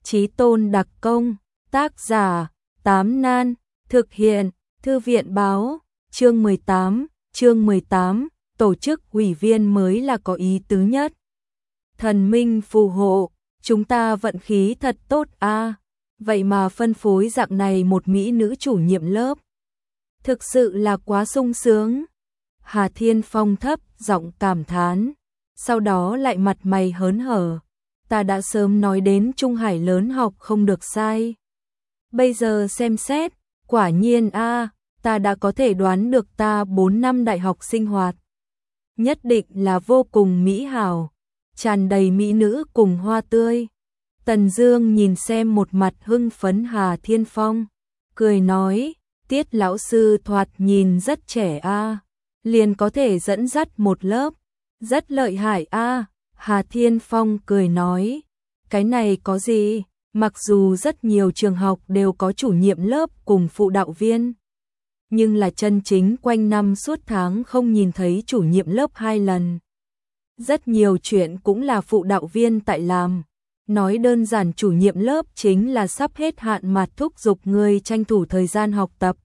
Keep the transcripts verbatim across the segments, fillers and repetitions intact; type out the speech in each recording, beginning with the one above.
Chí Tôn đặc công, tác giả, Tám Nan, thực hiện, Thư viện báo, chương mười tám, chương mười tám, tổ chức ủy viên mới là có ý tứ nhất. Thần minh phù hộ, chúng ta vận khí thật tốt a. À. Vậy mà phân phối dạng này một mỹ nữ chủ nhiệm lớp. Thực sự là quá sung sướng. Hà Thiên Phong thấp giọng cảm thán, sau đó lại mặt mày hớn hở. Ta đã sớm nói đến Trung Hải lớn học không được sai. Bây giờ xem xét, quả nhiên a, à, ta đã có thể đoán được ta bốn năm đại học sinh hoạt. Nhất định là vô cùng mỹ hảo, tràn đầy mỹ nữ cùng hoa tươi. Tần Dương nhìn xem một mặt hưng phấn Hà Thiên Phong, cười nói, Tiết lão sư thoạt nhìn rất trẻ a, à, liền có thể dẫn dắt một lớp, rất lợi hại a. À. Hà Thiên Phong cười nói, cái này có gì, mặc dù rất nhiều trường học đều có chủ nhiệm lớp cùng phụ đạo viên, nhưng là chân chính quanh năm suốt tháng không nhìn thấy chủ nhiệm lớp hai lần. Rất nhiều chuyện cũng là phụ đạo viên tại làm. Nói đơn giản chủ nhiệm lớp chính là sắp hết hạn mà thúc giục người tranh thủ thời gian học tập.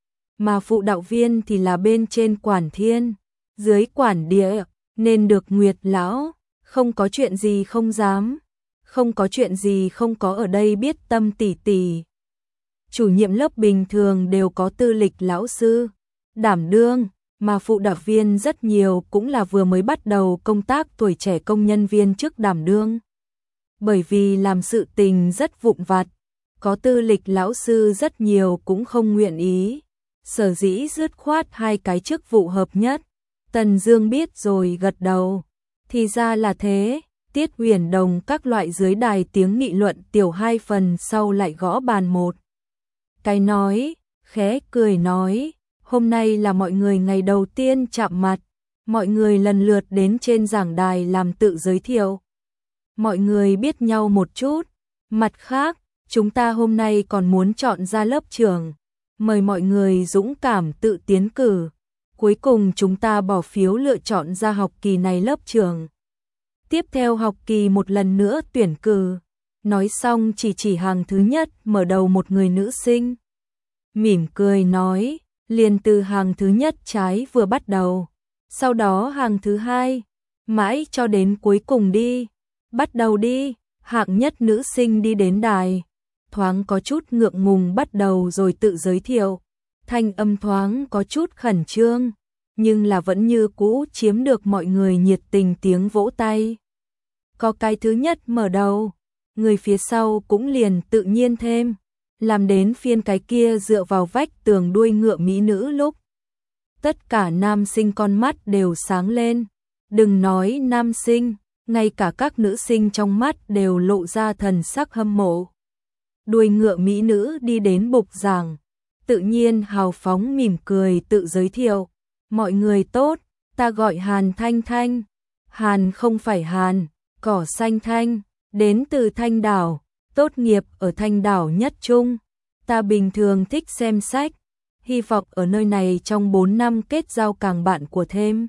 Mà phụ đạo viên thì là bên trên quản thiên, dưới quản địa, nên được Nguyệt lão, không có chuyện gì không dám, không có chuyện gì không có ở đây biết tâm tỉ tỉ. Chủ nhiệm lớp bình thường đều có tư lịch lão sư, đảm đương, mà phụ đạo viên rất nhiều cũng là vừa mới bắt đầu công tác tuổi trẻ công nhân viên chức đảm đương. Bởi vì làm sự tình rất vụn vặt, có tư lịch lão sư rất nhiều cũng không nguyện ý, sở dĩ dứt khoát hai cái chức vụ hợp nhất. Tần Dương biết rồi gật đầu, thì ra là thế. Tiết Huyền Đồng các loại dưới đài tiếng nghị luận tiểu hai phần sau lại gõ bàn một cái nói, khẽ cười nói, hôm nay là mọi người ngày đầu tiên chạm mặt, mọi người lần lượt đến trên giảng đài làm tự giới thiệu. Mọi người biết nhau một chút, mặt khác, chúng ta hôm nay còn muốn chọn ra lớp trưởng, mời mọi người dũng cảm tự tiến cử. Cuối cùng chúng ta bỏ phiếu lựa chọn ra học kỳ này lớp trưởng. Tiếp theo học kỳ một lần nữa tuyển cử. Nói xong chỉ chỉ hàng thứ nhất mở đầu một người nữ sinh. Mỉm cười nói, liền từ hàng thứ nhất trái vừa bắt đầu. Sau đó hàng thứ hai, mãi cho đến cuối cùng đi. Bắt đầu đi, hạng nhất nữ sinh đi đến đài. Thoáng có chút ngượng ngùng bắt đầu rồi tự giới thiệu. Thanh âm thoáng có chút khẩn trương, nhưng là vẫn như cũ chiếm được mọi người nhiệt tình tiếng vỗ tay. Có cái thứ nhất mở đầu, người phía sau cũng liền tự nhiên thêm, làm đến phiên cái kia dựa vào vách tường đuôi ngựa mỹ nữ lúc. Tất cả nam sinh con mắt đều sáng lên, đừng nói nam sinh, ngay cả các nữ sinh trong mắt đều lộ ra thần sắc hâm mộ. Đuôi ngựa mỹ nữ đi đến bục giảng, tự nhiên hào phóng mỉm cười tự giới thiệu, mọi người tốt, ta gọi Hàn Thanh Thanh. Hàn không phải Hàn, cỏ xanh Thanh, đến từ Thanh Đảo, tốt nghiệp ở Thanh Đảo Nhất Trung. Ta bình thường thích xem sách, hy vọng ở nơi này trong bốn năm kết giao càng bạn của thêm.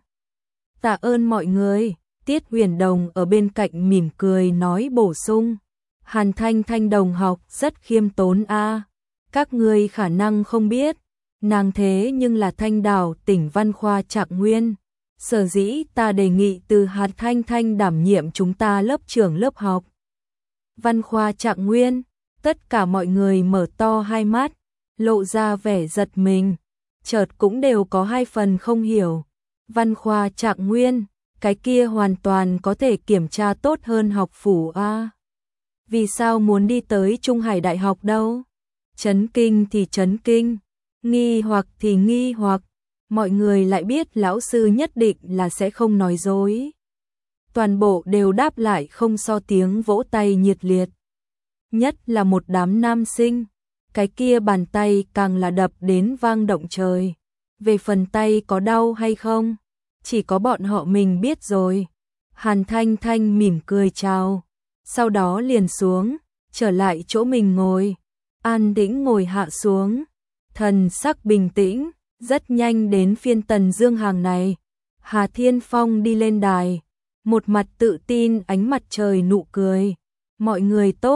Tạ ơn mọi người. Tiết Huyền Đồng ở bên cạnh mỉm cười nói bổ sung, Hàn Thanh Thanh đồng học rất khiêm tốn a. À. Các ngươi khả năng không biết, nàng thế nhưng là Thanh Đảo tỉnh Văn Khoa Trạng Nguyên. Sở dĩ ta đề nghị từ Hàn Thanh Thanh đảm nhiệm chúng ta lớp trưởng lớp học. Văn Khoa Trạng Nguyên, tất cả mọi người mở to hai mắt, lộ ra vẻ giật mình, chợt cũng đều có hai phần không hiểu. Văn Khoa Trạng Nguyên, cái kia hoàn toàn có thể kiểm tra tốt hơn học phủ a. À. Vì sao muốn đi tới Trung Hải Đại học đâu? Chấn kinh thì chấn kinh, nghi hoặc thì nghi hoặc, mọi người lại biết lão sư nhất định là sẽ không nói dối. Toàn bộ đều đáp lại không so tiếng vỗ tay nhiệt liệt. Nhất là một đám nam sinh, cái kia bàn tay càng là đập đến vang động trời. Về phần tay có đau hay không, chỉ có bọn họ mình biết rồi. Hàn Thanh Thanh mỉm cười chào, sau đó liền xuống, trở lại chỗ mình ngồi. An Tĩnh ngồi hạ xuống, thần sắc bình tĩnh, rất nhanh đến phiên Tần Dương hàng này. Hà Thiên Phong đi lên đài, một mặt tự tin ánh mặt trời nụ cười. Mọi người tốt,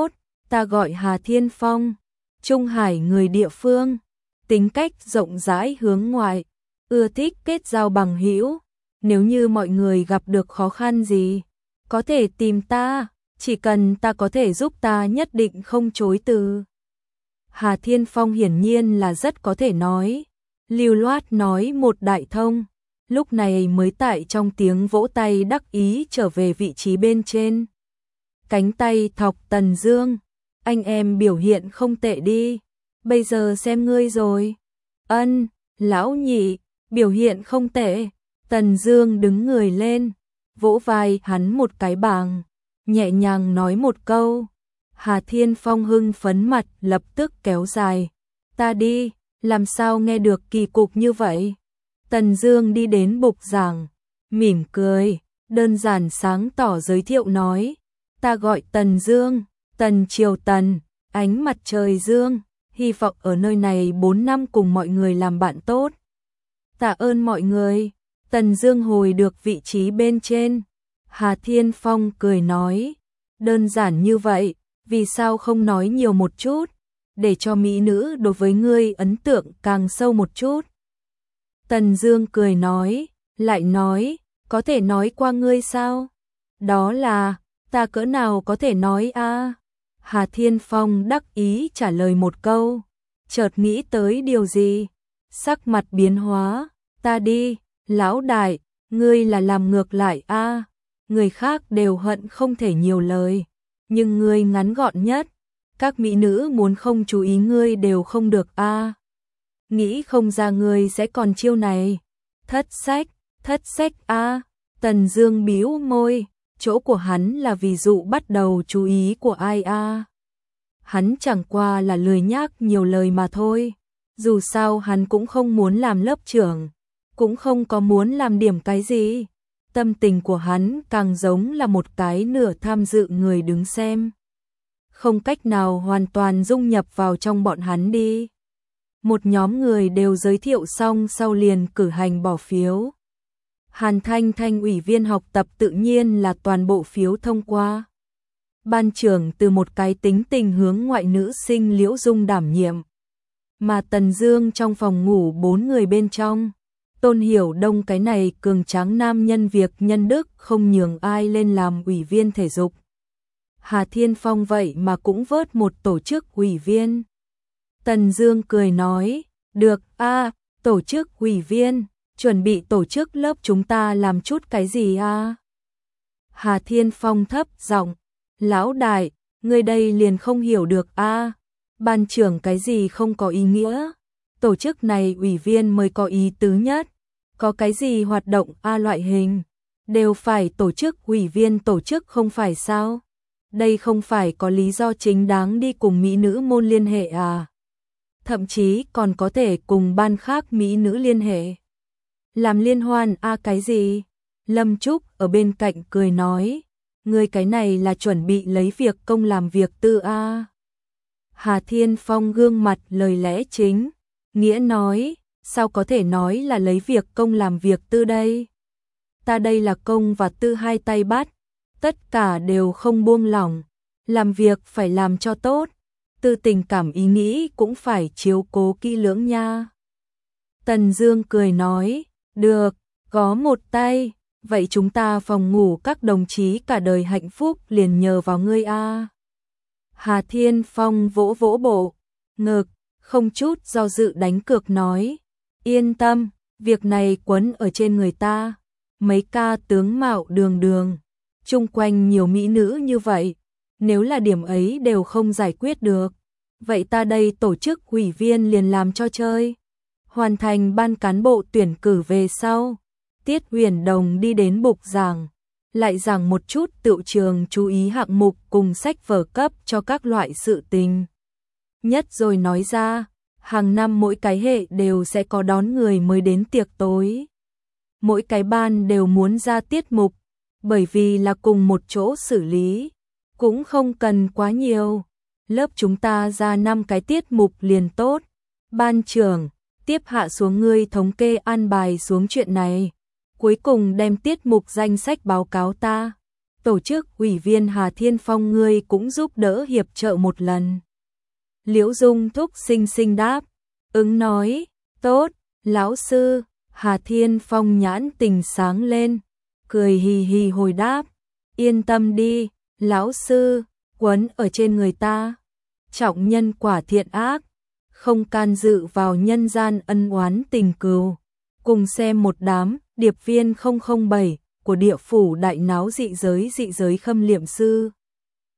ta gọi Hà Thiên Phong, Trung Hải người địa phương, tính cách rộng rãi hướng ngoại, ưa thích kết giao bằng hữu, nếu như mọi người gặp được khó khăn gì, có thể tìm ta, chỉ cần ta có thể giúp ta nhất định không chối từ. Hà Thiên Phong hiển nhiên là rất có thể nói, lưu loát nói một đại thông, lúc này mới tại trong tiếng vỗ tay đắc ý trở về vị trí bên trên. Cánh tay thọc Tần Dương, anh em biểu hiện không tệ đi, bây giờ xem ngươi rồi. Ân, lão nhị, biểu hiện không tệ. Tần Dương đứng người lên, vỗ vai hắn một cái bàng, nhẹ nhàng nói một câu. Hà Thiên Phong hưng phấn mặt lập tức kéo dài. Ta đi, làm sao nghe được kỳ cục như vậy? Tần Dương đi đến bục giảng, mỉm cười, đơn giản sáng tỏ giới thiệu nói. Ta gọi Tần Dương, Tần Triều Tần, ánh mặt trời Dương, hy vọng ở nơi này bốn năm cùng mọi người làm bạn tốt. Tạ ơn mọi người. Tần Dương hồi được vị trí bên trên. Hà Thiên Phong cười nói, đơn giản như vậy, vì sao không nói nhiều một chút, để cho mỹ nữ đối với ngươi ấn tượng càng sâu một chút. Tần Dương cười nói, lại nói, có thể nói qua ngươi sao? Đó là, ta cỡ nào có thể nói a? À? Hà Thiên Phong đắc ý trả lời một câu, chợt nghĩ tới điều gì, sắc mặt biến hóa, ta đi, lão đại, ngươi là làm ngược lại a, à? Người khác đều hận không thể nhiều lời, nhưng ngươi ngắn gọn nhất, các mỹ nữ muốn không chú ý ngươi đều không được a. À? Nghĩ không ra ngươi sẽ còn chiêu này. Thất sách, thất sách a. À? Tần Dương bĩu môi, chỗ của hắn là ví dụ bắt đầu chú ý của ai a? À? Hắn chẳng qua là lười nhác nhiều lời mà thôi. Dù sao hắn cũng không muốn làm lớp trưởng, cũng không có muốn làm điểm cái gì. Tâm tình của hắn càng giống là một cái nửa tham dự người đứng xem, không cách nào hoàn toàn dung nhập vào trong bọn hắn đi. Một nhóm người đều giới thiệu xong sau liền cử hành bỏ phiếu. Hàn Thanh Thanh ủy viên học tập tự nhiên là toàn bộ phiếu thông qua. Ban trưởng từ một cái tính tình hướng ngoại nữ sinh Liễu Dung đảm nhiệm. Mà Tần Dương trong phòng ngủ bốn người bên trong. Tôn Hiểu Đông cái này cường tráng nam nhân việc nhân đức không nhường ai lên làm ủy viên thể dục. Hà Thiên Phong vậy mà cũng vớt một tổ chức ủy viên. Tần Dương cười nói, được a, à, tổ chức ủy viên, chuẩn bị tổ chức lớp chúng ta làm chút cái gì a? À? Hà Thiên Phong thấp giọng, lão đại, ngươi đây liền không hiểu được a, à? Ban trưởng cái gì không có ý nghĩa, tổ chức này ủy viên mới có ý tứ nhất, có cái gì hoạt động a loại hình, đều phải tổ chức ủy viên tổ chức không phải sao? Đây không phải có lý do chính đáng đi cùng mỹ nữ môn liên hệ à? Thậm chí còn có thể cùng ban khác mỹ nữ liên hệ. Làm liên hoan a à cái gì? Lâm Trúc ở bên cạnh cười nói, ngươi cái này là chuẩn bị lấy việc công làm việc tư a. À? Hà Thiên Phong gương mặt lời lẽ chính, nghĩa nói, sao có thể nói là lấy việc công làm việc tư đây? Ta đây là công và tư hai tay bắt, tất cả đều không buông lỏng, làm việc phải làm cho tốt, tư tình cảm ý nghĩ cũng phải chiếu cố kỹ lưỡng nha. Tần Dương cười nói, được, có một tay, vậy chúng ta phòng ngủ các đồng chí cả đời hạnh phúc liền nhờ vào ngươi a. Hà Thiên Phong vỗ vỗ bộ ngực, không chút do dự đánh cược nói, yên tâm, việc này quấn ở trên người ta, mấy ca tướng mạo đường đường, chung quanh nhiều mỹ nữ như vậy, nếu là điểm ấy đều không giải quyết được, vậy ta đây tổ chức ủy viên liền làm cho chơi. Hoàn thành ban cán bộ tuyển cử về sau, Tiết Huyền Đồng đi đến bục giảng, lại giảng một chút tựu trường chú ý hạng mục cùng sách vở cấp cho các loại sự tình. Nhất rồi nói ra, hàng năm mỗi cái hệ đều sẽ có đón người mới đến tiệc tối. Mỗi cái ban đều muốn ra tiết mục, bởi vì là cùng một chỗ xử lý, cũng không cần quá nhiều. Lớp chúng ta ra năm cái tiết mục liền tốt. Ban trưởng, tiếp hạ xuống ngươi thống kê an bài xuống chuyện này. Cuối cùng đem tiết mục danh sách báo cáo ta. tổ chức ủy viên Hà Thiên Phong ngươi cũng giúp đỡ hiệp trợ một lần. Liễu Dung Thúc xinh xinh đáp, ứng nói, tốt, lão sư. Hà Thiên Phong nhãn tình sáng lên, cười hì hì hồi đáp, yên tâm đi, lão sư, quấn ở trên người ta, trọng nhân quả thiện ác, không can dự vào nhân gian ân oán tình cừu. Cùng xem một đám điệp viên không không bảy của địa phủ đại náo dị giới dị giới khâm liệm sư.